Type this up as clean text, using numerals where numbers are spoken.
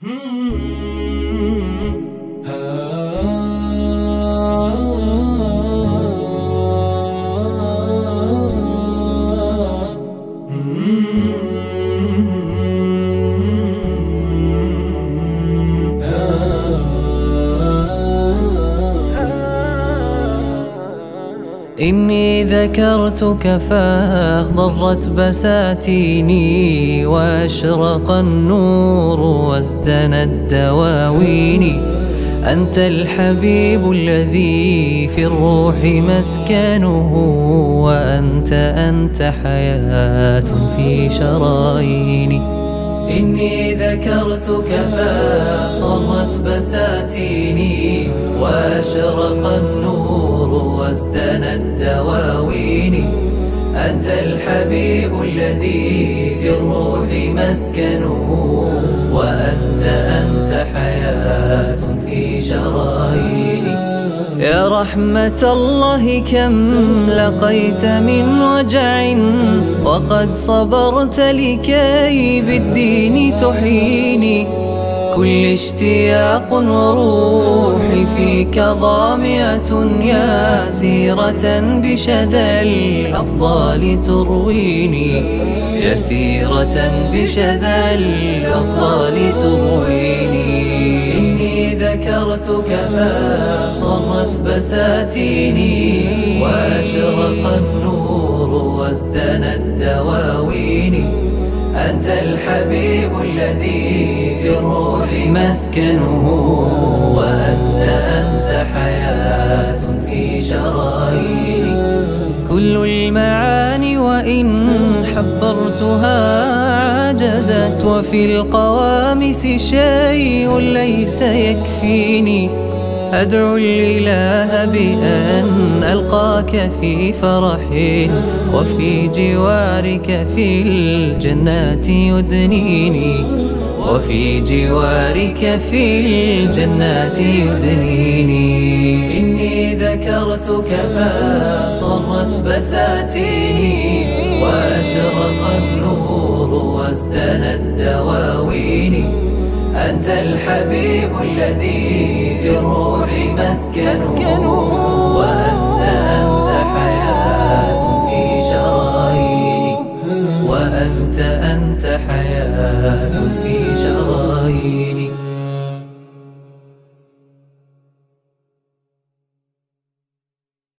إني ذكرتك فاخضرت بساتيني، وأشرق النور وازدنت دواويني. أنت الحبيب الذي في الروح مسكنه، وأنت حياة في شراييني. إني ذكرتك فاخضرت بساتيني، وأشرق النور وازدنت دواويني. أنت الحبيب الذي في الروح مسكنه، وأنت حياة في شراييني. يا رحمة الله كم لقيت من وجع، وقد صبرت لكي بالدين تحييني. كل اشتياق وروحي فيك ظامئة، يا سيرة بشذا الأفضال ترويني. يا سيرة بشذا الأفضال ترويني. إني ذكرتك فاخضرت بساتيني، وأشرق النور وازدنت دواويني. أنت الحبيب الذي في الروح مسكنه، وأنت حياة في شراييني. كل المعاني وإن حبرتها عجزت، وفي القوامس شيء ليس يكفيني. أدعو الإله بأن ألقاك في فرح، وفي جوارك في الجنات يدنيني. وفي جوارك في الجنات يدنيني. إني ذكرتك فاخضرت بساتيني، وأشرق النور وازدنت دواويني. أنت الحبيب الذي في الروح مسكنه،